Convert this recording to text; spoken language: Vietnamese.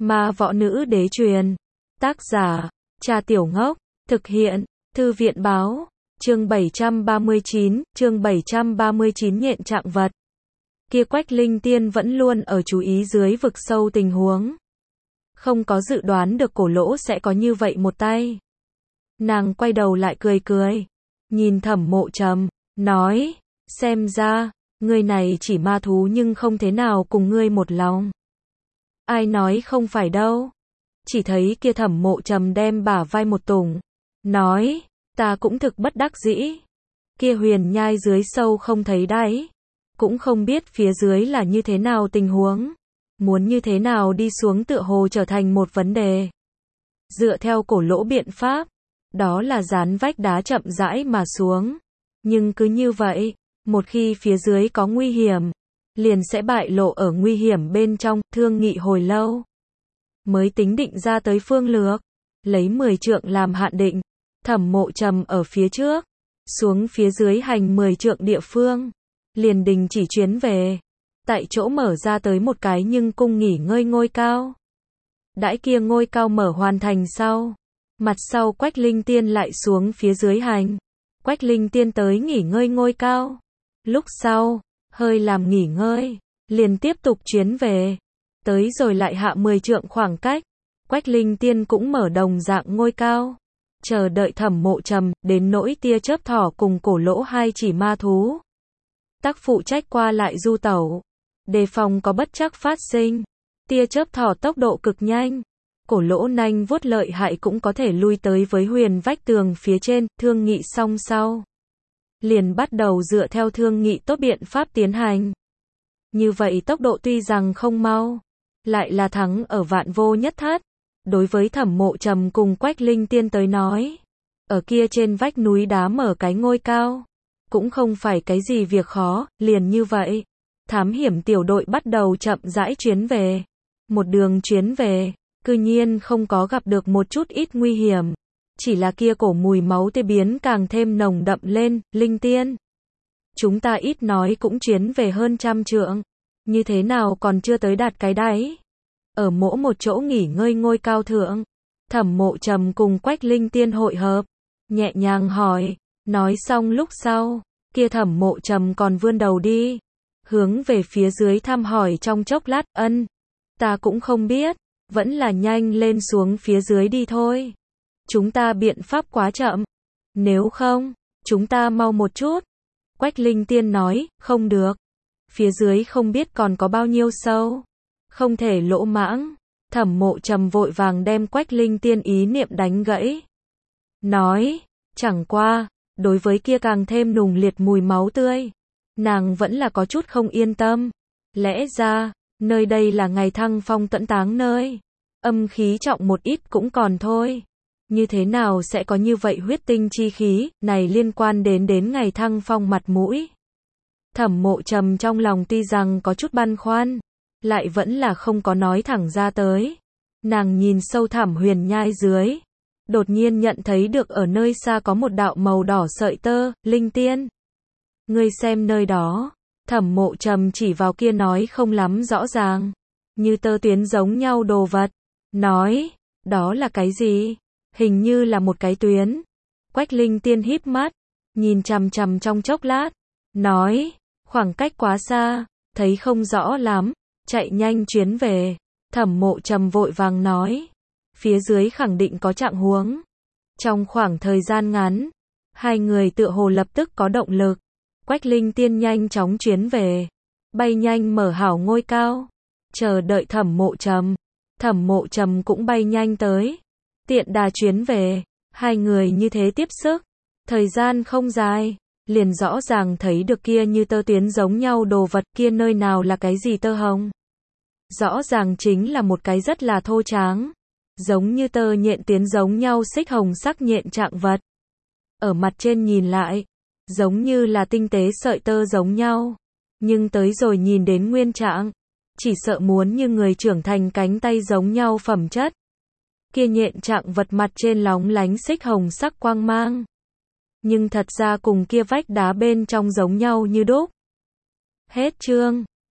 Ma võ nữ đế truyền. Tác giả, Trà Tiểu Ngốc. Thực hiện, Thư viện báo. Chương 739 nhện trạng vật. Kia Quách Linh Tiên vẫn luôn ở chú ý dưới vực sâu tình huống. Không có dự đoán được Cổ Lỗ sẽ có như vậy một tay. Nàng quay đầu lại cười cười. Nhìn Thẩm Mộ Trầm, nói, xem ra, người này chỉ ma thú nhưng không thế nào cùng ngươi một lòng. Ai nói không phải đâu. Chỉ thấy kia Thẩm Mộ Trầm đem bả vai một tùng. Nói, ta cũng thực bất đắc dĩ. Kia huyền nhai dưới sâu không thấy đáy. Cũng không biết phía dưới là như thế nào tình huống. Muốn như thế nào đi xuống tựa hồ trở thành một vấn đề. Dựa theo Cổ Lỗ biện pháp, đó là dán vách đá chậm rãi mà xuống. Nhưng cứ như vậy, một khi phía dưới có nguy hiểm, liền sẽ bại lộ ở nguy hiểm bên trong, thương nghị hồi lâu. Mới tính định ra tới phương lược, lấy 10 trượng làm hạn định, Thẩm Mộ Trầm ở phía trước, xuống phía dưới hành 10 trượng địa phương, liền đình chỉ chuyến về. Tại chỗ mở ra tới một cái nhưng cung nghỉ ngơi ngôi cao. Đãi kia ngôi cao mở hoàn thành sau, mặt sau Quách Linh Tiên lại xuống phía dưới hành. Quách Linh Tiên tới nghỉ ngơi ngôi cao. Lúc sau, hơi làm nghỉ ngơi, liền tiếp tục chuyến về. Tới rồi lại hạ 10 trượng khoảng cách. Quách Linh Tiên cũng mở đồng dạng ngôi cao. Chờ đợi Thẩm Mộ Trầm, đến nỗi tia chớp thỏ cùng Cổ Lỗ hai chỉ ma thú. Tác phụ trách qua lại du tẩu. Đề phòng có bất trắc phát sinh. Tia chớp thỏ tốc độ cực nhanh. Cổ Lỗ nanh vuốt lợi hại cũng có thể lui tới với huyền vách tường phía trên, thương nghị xong sau. Liền bắt đầu dựa theo thương nghị tốt biện pháp tiến hành. Như vậy tốc độ tuy rằng không mau, lại là thắng ở vạn vô nhất thất. Đối với Thẩm Mộ Trầm cùng Quách Linh Tiên tới nói, ở kia trên vách núi đá mở cái ngôi cao, cũng không phải cái gì việc khó, liền như vậy. Thám hiểm tiểu đội bắt đầu chậm rãi chuyến về. Một đường chuyến về, cư nhiên không có gặp được một chút ít nguy hiểm. Chỉ là kia cổ mùi máu tươi biến càng thêm nồng đậm lên. Linh Tiên, chúng ta ít nói cũng chuyến về hơn 100 trượng. Như thế nào còn chưa tới đạt cái đáy? Ở mỗi một chỗ nghỉ ngơi ngôi cao thượng, Thẩm Mộ Trầm cùng Quách Linh Tiên hội hợp, nhẹ nhàng hỏi. Nói xong lúc sau, kia Thẩm Mộ Trầm còn vươn đầu đi, hướng về phía dưới thăm hỏi trong chốc lát. Ân, ta cũng không biết, vẫn là nhanh lên xuống phía dưới đi thôi. Chúng ta biện pháp quá chậm. Nếu không, chúng ta mau một chút. Quách Linh Tiên nói, không được. Phía dưới không biết còn có bao nhiêu sâu. Không thể lỗ mãng. Thẩm Mộ Trầm vội vàng đem Quách Linh Tiên ý niệm đánh gãy. Nói, chẳng qua, đối với kia càng thêm nùng liệt mùi máu tươi, nàng vẫn là có chút không yên tâm. Lẽ ra, nơi đây là ngày thăng phong tận táng nơi. Âm khí trọng một ít cũng còn thôi. Như thế nào sẽ có như vậy huyết tinh chi khí, này liên quan đến ngày thăng phong mặt mũi. Thẩm Mộ Trầm trong lòng tuy rằng có chút băn khoăn, lại vẫn là không có nói thẳng ra tới. Nàng nhìn sâu thẳm huyền nhai dưới, đột nhiên nhận thấy được ở nơi xa có một đạo màu đỏ sợi tơ. Linh Tiên, ngươi xem nơi đó. Thẩm Mộ Trầm chỉ vào kia nói không lắm rõ ràng, như tơ tuyến giống nhau đồ vật. Nói, đó là cái gì? Hình như là một cái tuyến. Quách Linh Tiên híp mắt, nhìn chằm chằm trong chốc lát. Nói, khoảng cách quá xa, thấy không rõ lắm, chạy nhanh chuyến về. Thẩm Mộ Trầm vội vàng nói, phía dưới khẳng định có trạng huống. Trong khoảng thời gian ngắn, hai người tựa hồ lập tức có động lực. Quách Linh Tiên nhanh chóng chuyến về, bay nhanh mở hảo ngôi cao, chờ đợi Thẩm Mộ Trầm. Thẩm Mộ Trầm cũng bay nhanh tới, tiện đà chuyến về. Hai người như thế tiếp sức, thời gian không dài, liền rõ ràng thấy được kia như tơ tuyến giống nhau đồ vật. Kia nơi nào là cái gì tơ hồng? Rõ ràng chính là một cái rất là thô tráng, giống như tơ nhện tuyến giống nhau xích hồng sắc nhện trạng vật. Ở mặt trên nhìn lại, giống như là tinh tế sợi tơ giống nhau, nhưng tới rồi nhìn đến nguyên trạng, chỉ sợ muốn như người trưởng thành cánh tay giống nhau phẩm chất. Kia nhện trạng vật mặt trên lóng lánh xích hồng sắc quang mang, nhưng thật ra cùng kia vách đá bên trong giống nhau như đúc. Hết chương.